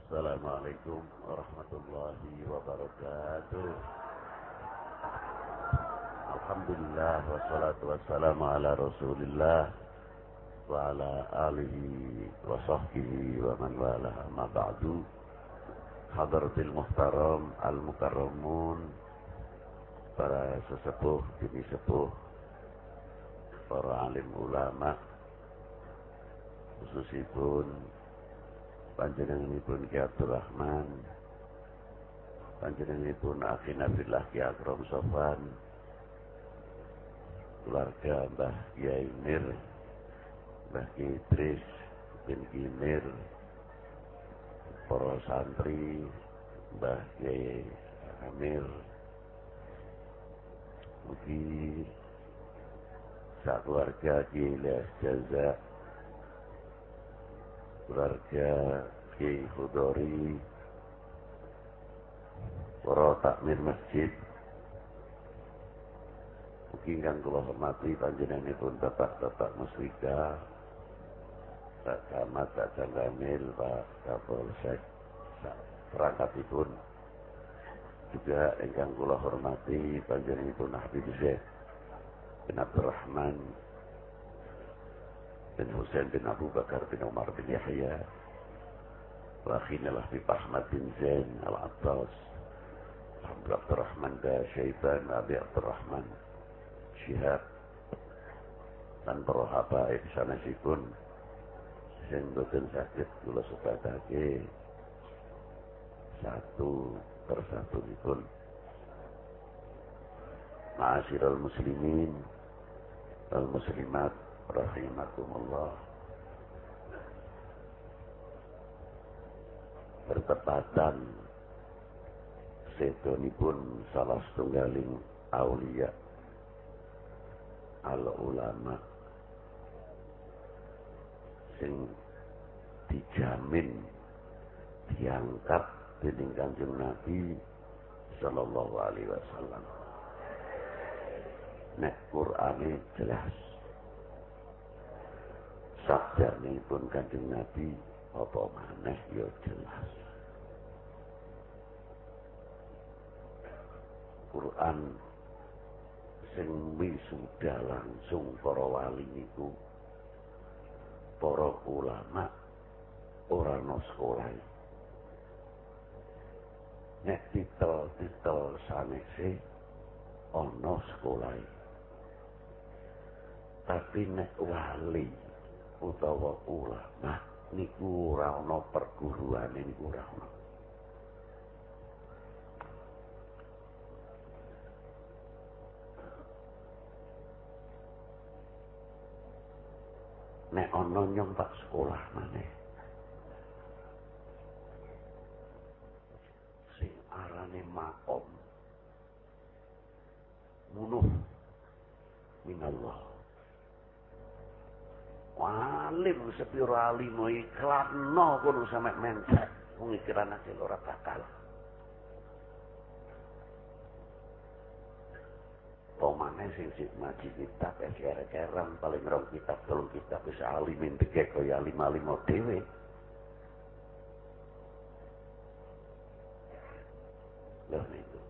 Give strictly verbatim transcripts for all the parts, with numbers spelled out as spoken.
Assalamualaikum warahmatullahi wabarakatuh. Alhamdulillah wassalatu wassalamu ala Rasulillah wa ala alihi wa sahbihi wa man wala ma ba'du. Hadratil muhtaram al-mukarramun, para sesepuh, bini sepuh, para alim ulama, khususipun panjenenganipun Ki Abdul Rahman, panjenenganipun akhina billah Ki Akram Sofan, keluarga Mbah Kiai Mir, Mbah Ki Idris bin Kimir, para santri, Mbah Kiai Amir, mugi sak keluarga Ki Ilyas Jaza, keluarga Ki Khudori, para takmir masjid, mugi ingkang kula hormati panjenenganipun Bapak-bapak musyrikah, Pak Camat, Pak Janggamil, Pak Kapolsek, perangkatipun, juga ingkang kula hormati panjenenganipun Habib Zaid bin Abdurrahman bin Husain bin Abu Bakar bin Umar bin Yahya, wa akhina Habib Ahmad bin Zain Al-Abbas, Abdul Abdurrahman da Syaiban, Abi Abdurrahman Syihab, dan para habaib sanesipun sing boten saged kula sebutake satu persatu-ipun. Ma'asyiral muslimin wal muslimat rahimakumullah. Bertepatan sedonipun salah setunggaling aulia al ulama sing dijamin diangkat dening Kanjeng Nabi sallallahu alaihi wasallam. Nek Qur'ane jelas, sabdanipun Kanjeng Nabi apa maneh ya jelas. Quran sing wisuda langsung para wali niku, para ulama ora ana sekolah. Nek titel-titel sanese ana sekolah. Tapi nek wali utawa ulama niku ora ana perguruane, niku ora ana. Nek ana nyong pak sekolah maneh sing arane makom munuh minallah. Alim sepiro alim iklanno kono sampe mentek pengikiran aja ora bakal. Pemane sing sik ngaji kitab kere-keran paling rong kitab telung kitab wis alimin tegek kaya alim-alim dhewe. Lha niku.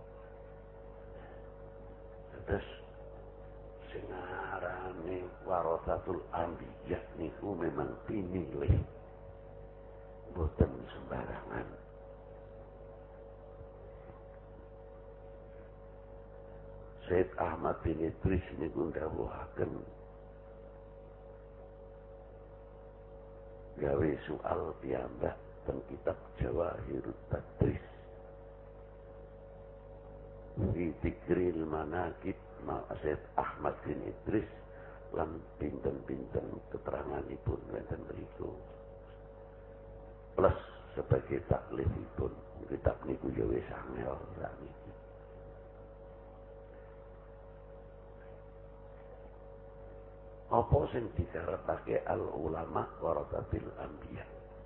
Terus sing arane warasatul anbiya niku memang pinilih boten sembarangan. Syed Ahmad bin Idris niku ndawuhaken gawe soal piyambak teng kitab Jawahirut Tadris fi tikril manaqib ma Syed Ahmad bin Idris lan pinten-pinten keteranganipun wonten mriku plus sebagai taklifipun kitab niku ya wis angel sakniki. Apa sing dikarepake al ulama warasatil anbiya?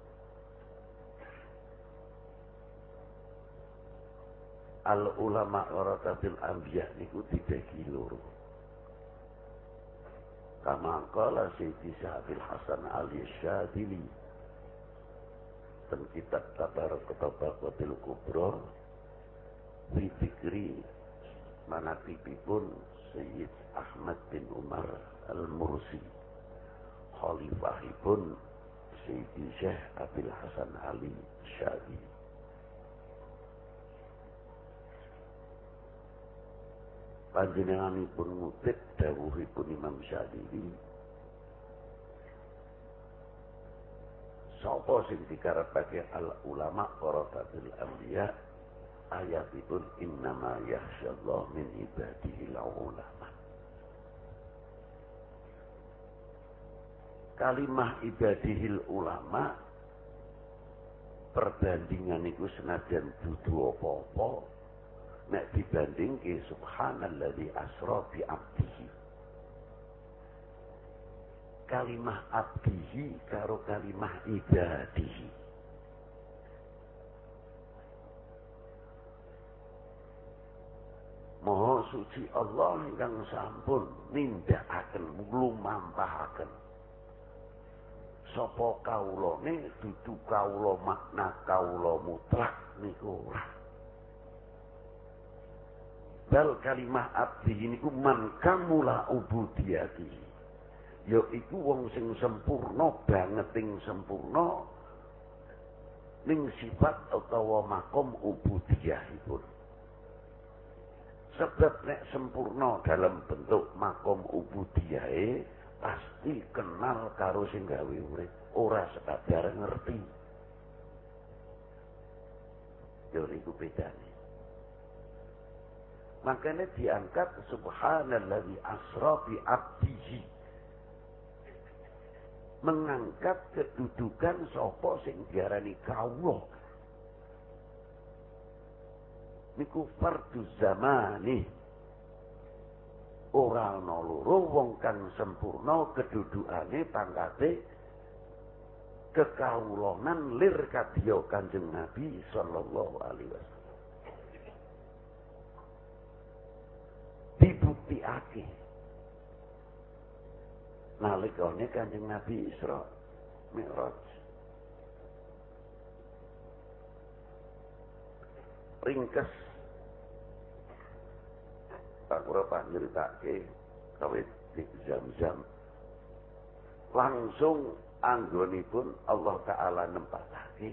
Al ulama warasatil anbiya niku dibagi loro. Kama qala Sayyidi Syahbil Hasan al-Syadili wonten kitab Tabarok Tabakotil Kubro fi fikri manaqibipun Sayyid Ahmad bin Umar Al-Mursi khalifahipun Sayyidi Syekh Abil Hasan Ali Syadili. Panjenenganipun ngutip dawuhipun Imam Syadili, sapa sing dikarepake al ulama warasatul anbiya, ayatipun innama yakhsyallahu min ibadihi ulama. Kalimah ibadihil ulama perbandingan iku senajan dudu apa-apa nek dibandingke subhanalladzi asra bi abdihi. Kalimah abdihi karo kalimah ibadihi. Maha suci Allah ingkang sampun nindakaken lumampahaken sapa kawulane dudu kawula makna kawula mutlak niku ora. Bal kalimah abdihi niku man kamula ubudiyatihi. Ya iku wong sing sempurna banget ing sempurna ning sifat utawa makom ubudiyahipun. Sebab nek sempurna dalam bentuk makom ubudiyahe pasti kenal karo sing gawe urip, ora sekadar ngerti. Yo niku bedane. Makanya diangkat subhanalladzi asra bi abdihi. Mengangkat kedudukan sapa sing diarani kawula. Niku fardhu zamani. Ora ana loro wong kang sempurna kedudukane pangkate kekawulanan lir kadya Kanjeng Nabi sallallahu alaihi wasallam. Dibuktiake nalikane Kanjeng Nabi Isra Mi'raj. Ringkes tak ora panjeritake kawit di Zam-Zam. Langsung anggonipun Allah Ta'ala nempatake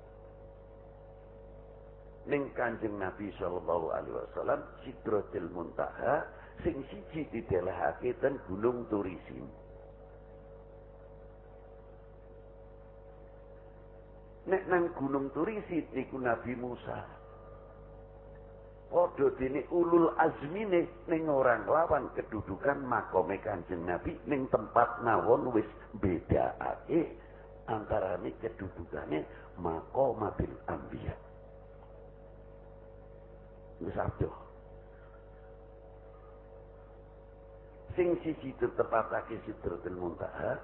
ning Kanjeng Nabi sallallahu alaihi wasallam Sidratil Muntaha sing siji didelehake ten Gunung Turisin. Nek nang Gunung Turisin niku Nabi Musa. Padha dene ulul azmine ning orang lawan kedudukan makome Kanjeng Nabi ning tempat mawon wis bedakake antarane kedudukane maqamatil anbiya. Wis adoh. Sing siji tetepatake Sidratul Muntaha.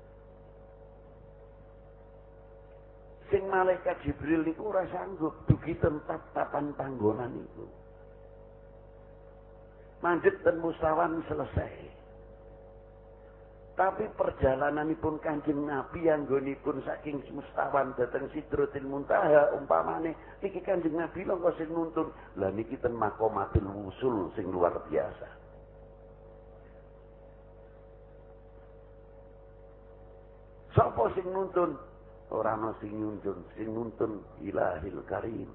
Sing malaikat Jibril niku ora sanggup dugi tempat papan panggonan niku. Manjit dan mustawan selesai. Tapi perjalananipun Kanjeng Nabi anggonipun saking mustawan dhateng Sidratil Muntaha umpamane niki Kanjeng Nabi lho kok sing nuntun. Lah niki ten maqamatul wusul sing luar biasa. Sapa sing nuntun? Ora ana sing nuntun, sing nuntun Ilahil Karim.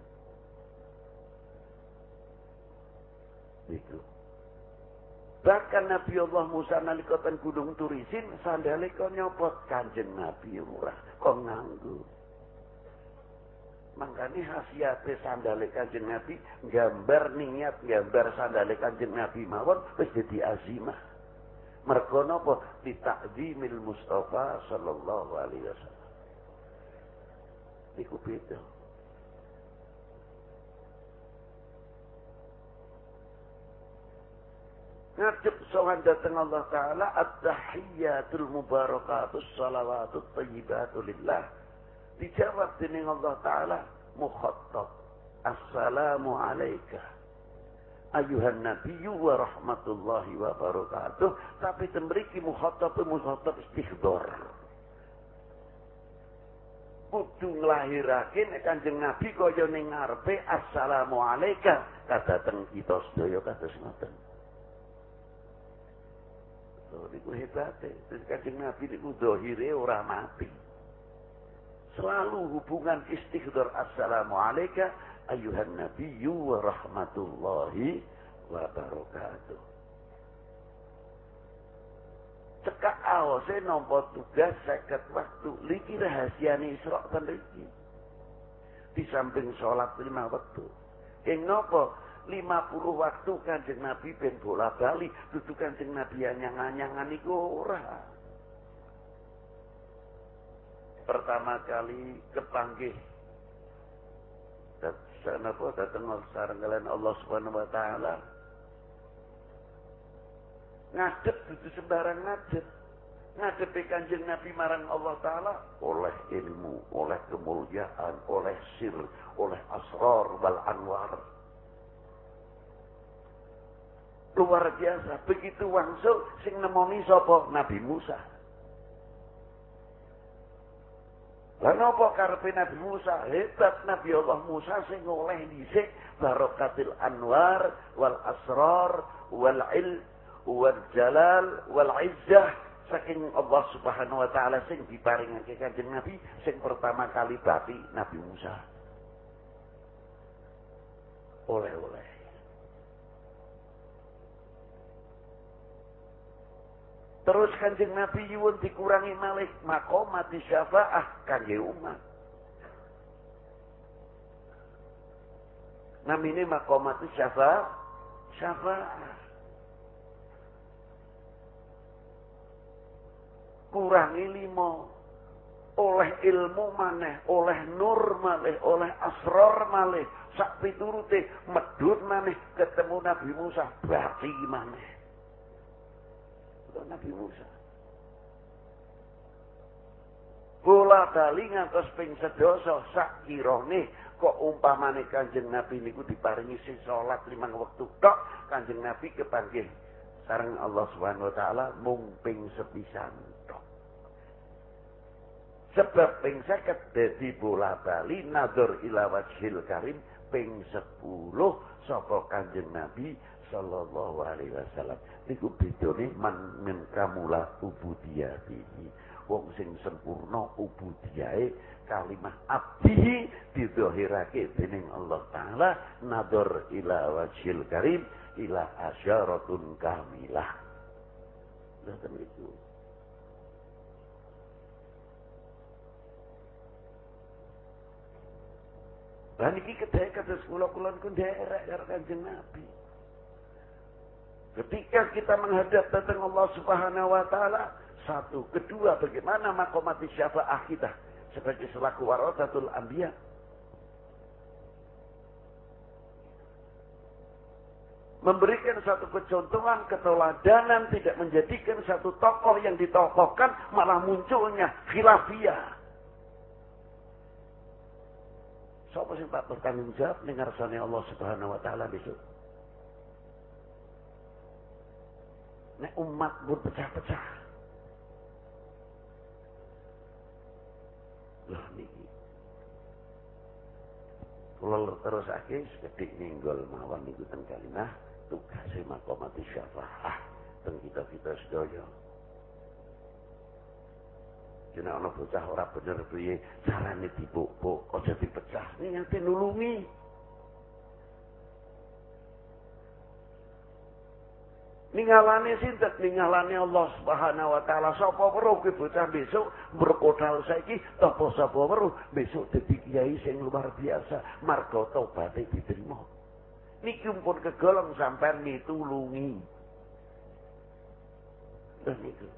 Niku. Bahkan Nabi Allah Musa nalika ten Gunung Turisin sandale kok nyopot Kanjeng Nabi ora kok nganggo. Mangkane khasiate sandale Kanjeng Nabi gambar niat gambar sandale Kanjeng Nabi mawon wis dadi azimah. Mergo napa ditakzimil Mustafa sallallahu alaihi wasallam. Iku beda. Ngadep sowan dateng Allah Ta'ala at-tahiyyatul mubarakatus salawatut thayyibatu lillah. Dijawab dening Allah Ta'ala mukhattab. Assalamu alaika ayuhan nabiyyu wa rahmatullahi wa barakatuh. Tapi tembriki mukhattab mukhattab istighdar. kudu nglahirake nek Kanjeng Nabi kaya ning ngarepe assalamu alayka kadhateng kita sedaya kados ngoten. Lho niku hebate. Kanjeng Nabi niku zahire ora mati. Selalu hubungan istighdar assalamu alayka ayuhan nabiyyu wa rahmatullahi wa barakatuh. Cekak awase nampa tugas seket waktu liki rahasiane Isra ten mriki. Di samping salat lima waktu. Ing napa lima puluh waktu Kanjeng Nabi ben bola-bali, dudu Kanjeng Nabi anyang-anyangan iku ora. Pertama kali kepanggih dateng apa dateng sareng kalian Allah Subhanahu wa taala. Ngadep dudu sembarang ngadep. Ngadepi Kanjeng Nabi marang Allah Ta'ala oleh ilmu, oleh kemuliaan, oleh sir, oleh asrar wal anwar. Luar biasa. Begitu wangsul sing nemoni sapa? Nabi Musa. Lah napa karepe Nabi Musa? Hebat Nabi Allah Musa sing oleh dhisik barakatil anwar wal asrar wal ilm wal jalal wal izzah saking Allah Subhanahu wa taala sing diparingake Kanjeng Nabi sing pertama kali bati Nabi Musa. Oleh-oleh. Terus Kanjeng Nabi nyuwun dikurangi malih maqamat syafaah kangge umat. Namine maqamat syafaah syafaah. Kurangi lima, oleh ilmu maneh, oleh nur maneh, oleh asrar maneh, sak piturute medhun maneh ketemu Nabi Musa bati maneh. Nabi Musa bola bali ngantos ping sedasa sak kirane kok umpamane Kanjeng Nabi niku diparingi sing salat limang wektu tok, Kanjeng Nabi kepanggih sareng Allah Subhanahu wa taala mung ping sepisan. Sebab ping seket dadi bola bali nazar ila wajhil karim ping sepuluh sapa Kanjeng Nabi sallallahu alaihi wasallam. Niku bedane man min kamula ubudiyatihi. Wong sing sempurna ubudiyahe kalimah abdihi didhahirake dening Allah taala nazar ila wajhil karim ila asyaratun kamilah. Ngoten niku. Lah niki kedhe kados kula-kula niku nderek karo Kanjeng Nabi. Ketika kita menghadap datang Allah Subhanahu wa taala, satu, kedua bagaimana maqamat syafaah kita sebagai selaku warasatul anbiya. Memberikan satu kecontohan, keteladanan, tidak menjadikan satu tokoh yang ditokohkan malah munculnya khilafiyah. Sapa sing tak bertanggung jawab ning ngarsane Allah Subhanahu wa taala besok? Nek umat pun pecah-pecah. Lah niki. Kula terusake sekedhik ninggol mawon niku teng kalimah tugase maqamat syafaah teng kita-kita sedaya. Jeneng ana bocah ora bener piye carane dipuk-puk aja dipecah niate nulungi. Ningalane sinten ningalane Allah Subhanahu wa taala sapa weruh kuwi bocah besok berkodal saiki apa sapa weruh besok dadi kiai sing luar biasa marga tobaté diterima. Niki pun kegolong sampean mitulungi. Lah niku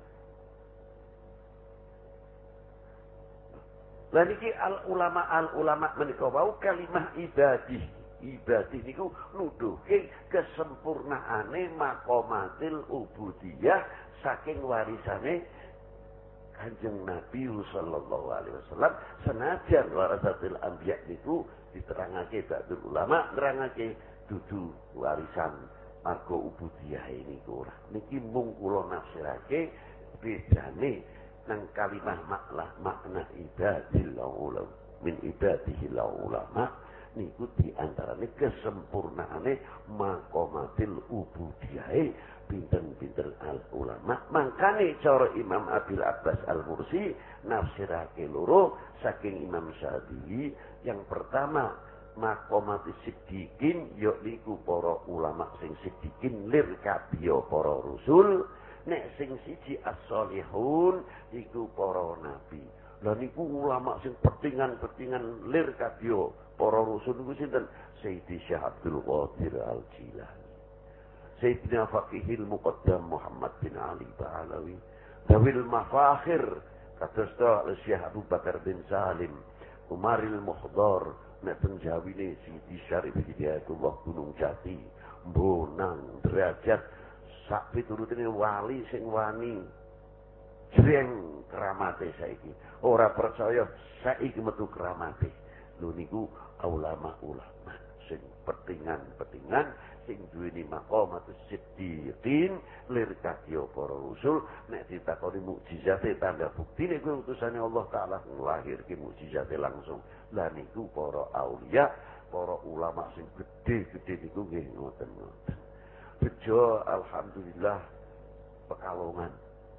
Lah niki al ulama al ulama menika wau kalimah ibadih. Ibadih niku nuduhke kesempurnaane maqamatil ubudiyah saking warisane Kanjeng Nabi sallallahu alaihi wasallam. Senajan warasatul anbiya niku diterangake ba'dul ulama nerangake dudu warisan marga ubudiyah niku ora. Niki mung kula nafsirake bedane nang kalimah maklah makna ibadil ulama min ibadihil ulama niku di antarane kesempurnaane maqamatil ubudiyah pinten-pinten al ulama. Mangkane cara Imam Abil Abbas Al-Mursi nafsirake loro saking Imam Syafi'i. Yang pertama maqamatis siddiqin yaiku para ulama sing siddiqin lir kabiya para rasul. Nek sing siji as-solihun iku para nabi. Lah niku ulama sing petingan-petingan lir kadya para rasul niku sinten? Sayyidi Syekh Abdul Qadir Al-Jilani, Sayyidina Faqihil Muqaddam Muhammad bin Ali Ba'alawi, Dawil Mafakhir kados Syekh Abu Bakar bin Salim, Umaril Muhdar, nek penjawine Sidi Syarif Hidayatullah Gunung Jati, Bonang derajat sak piturutine wali sing wani jreng keramate saiki. Ora percaya saiki metu keramate. Lho niku ulama-ulama sing petingan-petingan sing duweni maqamatus siddiqin lir kadya para rasul. Nek ditakoni mukjizate tanda buktine kuwi utusane Allah taala nglahirke mukjizate langsung. Lah niku para aulia, para ulama sing gedhe-gedhe niku nggih ngoten-ngoten. Bejo alhamdulillah Pekalongan.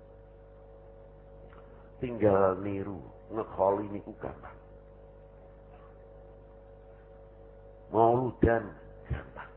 Tinggal niru, ngekholi niku gampang. Mauludan gampang.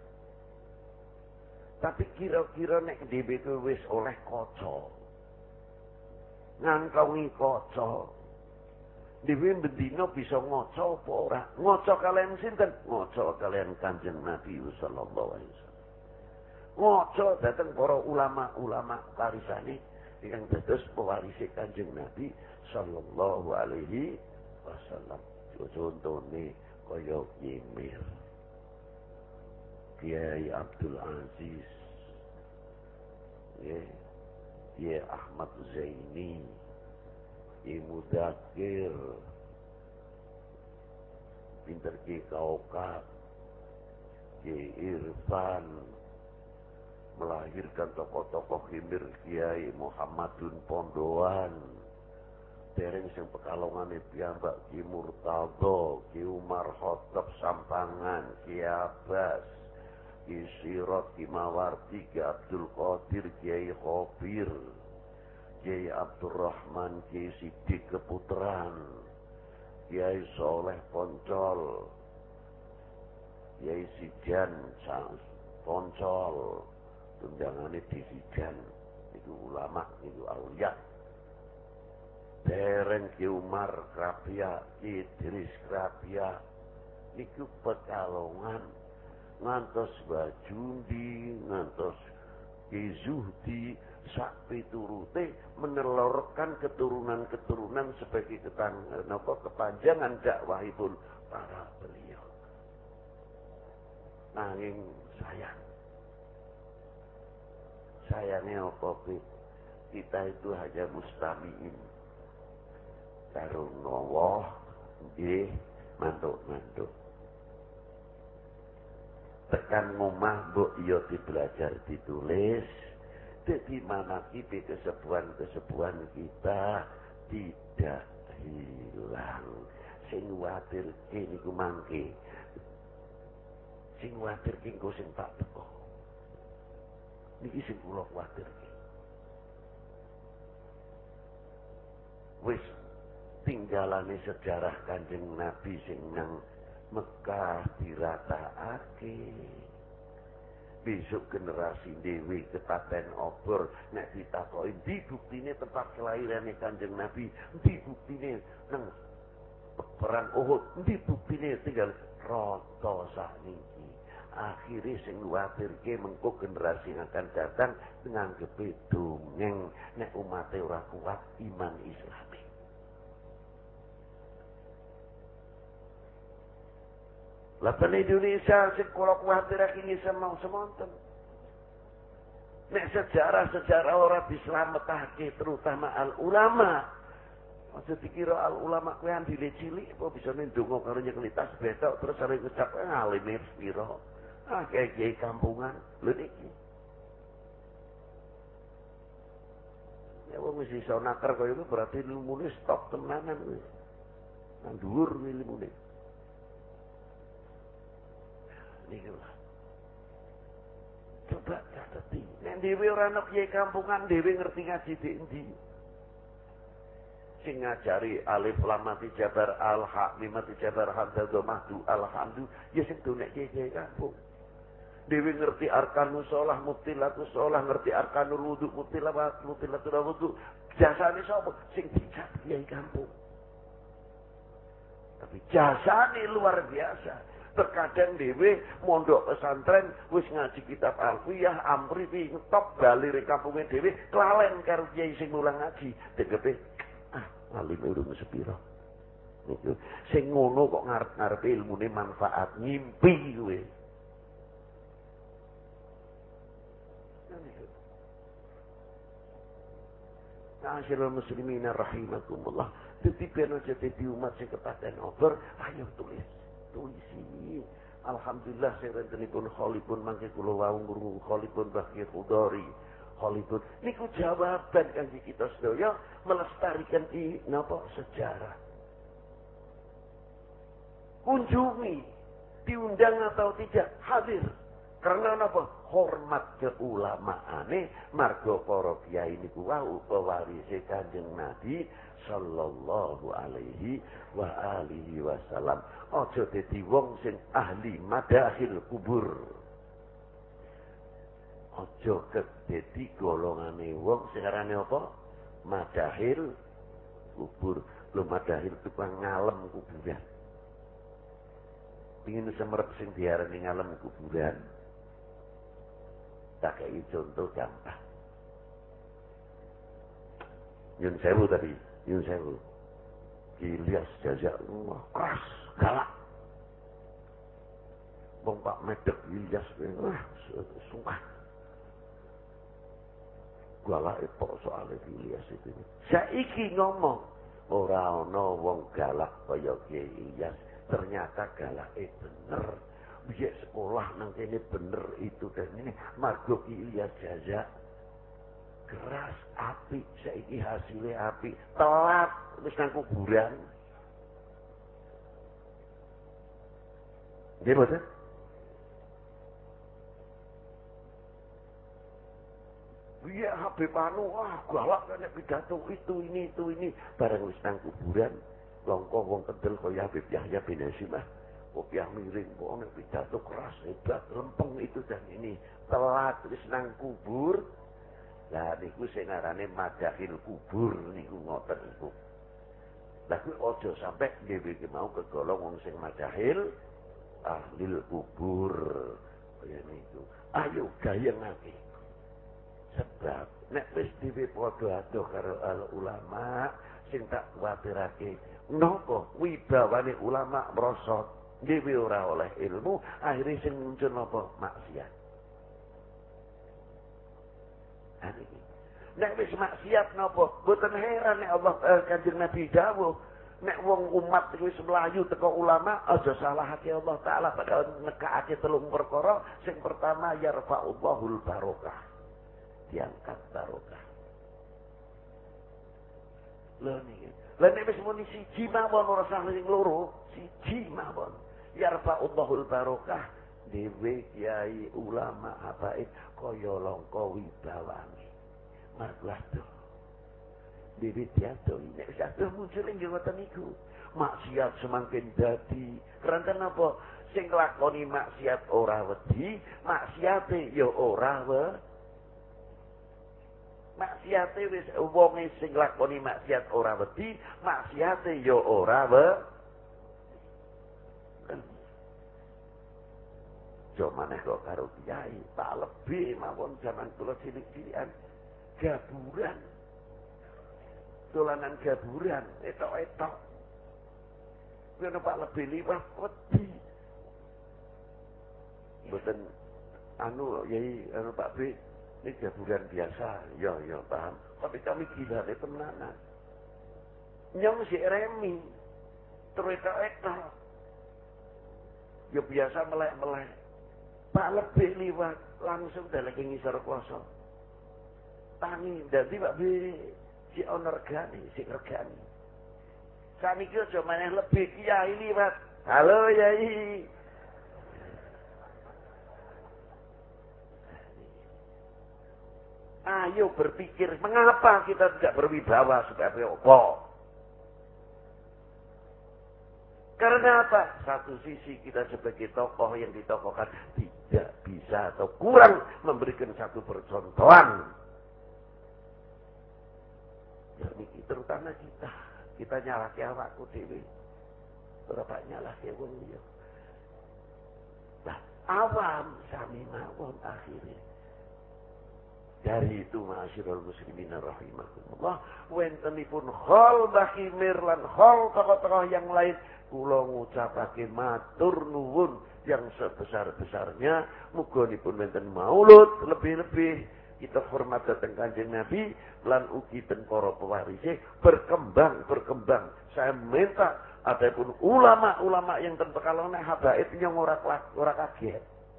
Tapi kira-kira nek dhewe wis oleh kaca. Ngangkongi kaca. Dhewe bendina bisa ngaca apa ora? Ngaca kalian sinten? Ngaca kalian Kanjeng Nabi sallallahu alaihi wasallam. Ngoco datang para ulama-ulama warisane ingkang dados pewarise Kanjeng Nabi sallallahu alaihi wasallam. Contone kaya Yemir, Kiai Abdul Aziz, ya, Kiai Ahmad Zaini, Kiai Mudakir, pinter Kiai Kaukab, Kiai Irfan, melahirkan tokoh-tokoh himir Kiai Muhammadun Pondoan, dereng sing Pekalongane piyambak Ki Murtadho, Ki Umar Khattab Sampangan, Ki Abbas, Ki Sirot, Ki Mawardi, Ki Abdul Qadir, Kiai Khobir, Kiai Abdurrahman, Kiai Sidik Keputran, Kiai Soleh Poncol, Kiai Sijan Poncol, tundangane disijan itu ulama itu aulia. Dereng Ki Umar Krapia, Ki Idris Krapia niku Pekalongan ngantos Bajundi, ngantos Ki Zuhdi sak piturute menelurkan keturunan-keturunan sebagai ketang napa kepanjangan dakwahipun para beliau. Nanging sayang sayangnya apa kita itu hanya mustamiin karo ngawoh nggih mantuk-mantuk. Tekan ngomah mbok iya dibelajar ditulis, dadi manakibe kesepuhan-kesepuhan kita tidak hilang. Sing kuwatirke niku mangke. Sing kuwatirke engko sing tak teko. Niki sing kula kuwatirke. Wis tinggalane sejarah Kanjeng Nabi sing nang Mekah diratakake. Besok generasi dewi kepaten obor nek ditakoki ndi buktine tempat kelahirane Kanjeng Nabi, ndi buktine nang perang Uhud, ndi buktine tinggal rata sakniki. Akhirnya sing kuwatirke mengko generasi yang akan datang nganggepe dongeng nek umate ora kuat iman Islami. Lapan Indonesia sing kula kuwatirake iki semau semonten. Nek sejarah-sejarah ora dislametake terutama al ulama. Aja dikira al ulama kuwi andile cilik apa bisa ndonga karo nyekeli tas betok terus arep ngucap ngalime pira. Ah, kiai kampungan lho niki. Ya wong wis iso nakar kaya itu berarti ilmune stop tenanan wis. Nang dhuwur ilmune. Niku lah. Coba cateti. Nek dhewe ora ana kiai kampungan dhewe ngerti ngaji di endi. Sing ngajari alif lam mati jabar al ha mim mati jabar hamzah dhammah du alhamdu ya sing donek kiai kampung. Dewi ngerti arkanus sholah mutilatus sholah, ngerti arkanul wudu mutilat mutilatul wudu. Jasane sapa sing dijak kiai kampung. Tapi jasane luar biasa. Terkadang dhewe mondok pesantren wis ngaji kitab alfiyah amri pi top bali re kampunge dhewe kelalen karo kiai sing mulang ngaji. Tegepe ah alim urung sepira. Niku sing ngono kok ngarep-ngarepe ilmune manfaat ngimpi kowe. Ma'asyiral muslimin rahimakumullah. Ditipen aja di umat sing kepaten over, ayo tulis. Tulisi. Alhamdulillah sing rentenipun kholipun mangke kula wau ngrungu kholipun Bakir Khudari. Kholipun niku jawaban kangge kita sedaya melestarikan i napa sejarah. Kunjungi, diundang atau tidak hadir. Karena apa? Hormat keulamaane marga para kiai niku wau pewarise Kanjeng Nabi sallallahu alaihi wa alihi wasallam. Aja dadi wong sing ahli madahil kubur. Aja dadi golongane wong sing arane apa? Madahil kubur. Lho madahil tukang ngalem kuburan. Pingin semerep sing diarani ngalem kuburan. Tak kayak contoh gampang. Yun sewu tadi, Yun sewu. Ilyas jajak, wah keras, galak. Bang Pak Medek Ilyas, wah sumpah. Galak itu soalnya Ilyas itu. Saiki ngomong, ora ana wong galak kaya Kiai Ilyas, ternyata galake bener. Biar sekolah nang kene bener itu dan ini margo Ilyas Jaza keras api saiki hasilnya api telat wis nang kuburan. Nggih mboten? Iya Habib anu ah galak nek pidato itu ini itu ini bareng wis nang kuburan longko wong kendel kaya Habib Yahya bin Hasimah. Kopiah miring, kok nek pidato keras hebat, lempeng itu dan ini telat wis nang kubur. Lah niku sing arane madahil kubur niku ngoten niku. Lah kuwi aja sampe dhewe iki mau kegolong wong sing madahil ahlil kubur kaya niku. Ayo gayengake. Sebab nek wis dhewe padha adoh karo al ulama sing tak kuwatirake, napa wibawane ulama merosot. Dewi ora oleh ilmu, akhirnya sing muncul apa? Maksiat. Ini. Nek wis maksiat napa? Boten heran nek Allah eh, Kanjeng Nabi dawuh, nek wong umat wis mlayu teko ulama, aja salahake Allah taala padahal nekake telung perkara. Sing pertama yarfa'ullahul barokah. Diangkat barokah. Lho niki. Lah nek wis muni siji mawon ora usah sing loro, siji mawon. Yarfa'ullahul barokah dhewe kiai ulama habaib kaya langka wibawane. Margo adoh. Dhewe diadoh nek wis adoh muncul ing ngoten niku. Maksiat semakin dadi. Keranten apa? Sing nglakoni maksiat ora wedi, maksiate ya ora wedi. Maksiate wis wonge sing nglakoni maksiat ora wedi, maksiate ya ora wedi. Jomane kok karo kiai, tak lebih mawon zaman kula cilik-cilikan gaburan. Dolanan gaburan, etok-etok. Kuwi Pak lebih liwat wedi. Mboten anu yai anu Pak B, ini gaburan biasa. Ya ya paham. Tapi kami gila temenanan. Nyong si remi. Terus etok-etok. Ya biasa melek-melek. Pak lebih liwat langsung dari ngisor kosong. Tangi, jadi Pak B Si ono regane, sing regani. Saniki aja maneh lebih kiai liwat. Halo Yai. Ayo berpikir, mengapa kita tidak berwibawa sebagai apa? Karena apa? Satu sisi kita sebagai tokoh yang ditokohkan tidak bisa atau kurang memberikan satu percontohan. Jadi terutama kita, kita nyalahke awakku dhewe. Ora pak nyalahke wong liya. Nah, awam sami mawon akhirnya. Dari itu ma'asyiral muslimin rahimakumullah, wentenipun khol Bahimir lan khol tokoh-tokoh yang lain, kula ngucapake matur nuwun yang sebesar-besarnya. Mugonipun wonten maulud lebih-lebih kita hormat datang Kanjeng Nabi lan ugi ten para pewarise berkembang berkembang. Saya minta adapun ulama-ulama yang ten Pekalongan habaib yang ora ora kaget.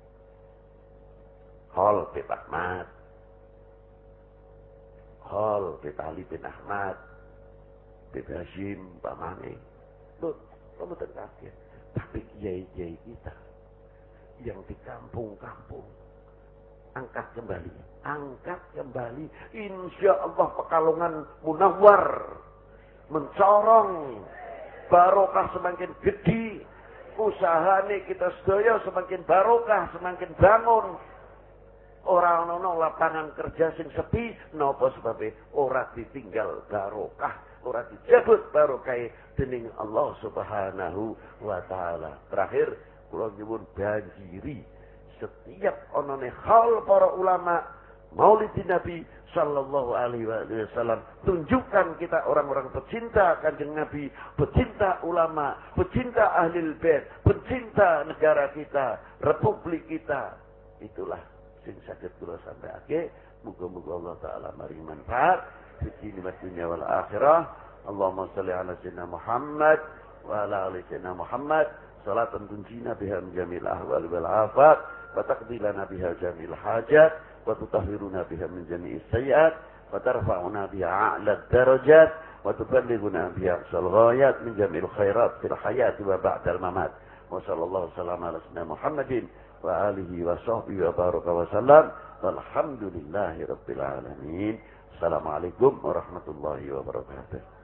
Khol bin Ahmad, Khol bin Ali bin Ahmad, bin Hashim, Pak Mane. Loh, kamu terkaget. Tapi kiai-kiai kita yang di kampung-kampung angkat kembali, angkat kembali. Insya Allah Pekalongan munawwar, mencorong, barokah semakin gede, usahane kita sedaya semakin barokah, semakin bangun. Orang ono lapangan kerja sing sepi, napa sebabe ora ditinggal barokah, ora dijabut barokah dening Allah Subhanahu wa taala. Terakhir kula nyuwun banjiri setiap onone hal para ulama Maulidin Nabi sallallahu alaihi wasallam. Tunjukkan kita orang-orang pecinta Kanjeng Nabi, pecinta ulama, pecinta ahlul bait, pecinta negara kita, republik kita. Itulah sing saged kula sampaiake. Muga-muga Allah taala maring manfaat fi dunya wal akhirah. Allahumma shalli ala sayyidina Muhammad wa ala ali sayyidina Muhammad salatan tunjina biha min jamil ahwal wal afat wa taqdilana biha jamil hajat wa tutahhiruna biha min jami'is sayyi'at wa tarfa'una biha a'la darajat wa tuballighuna biha aqsal ghayat min jamil khairat fil hayati wa ba'dal mamat. Wa sallallahu sallama ala sayyidina Muhammadin wa alihi wa sahbihi wa baraka wa sallam. Walhamdulillahi rabbil alamin. Assalamualaikum warahmatullahi wabarakatuh.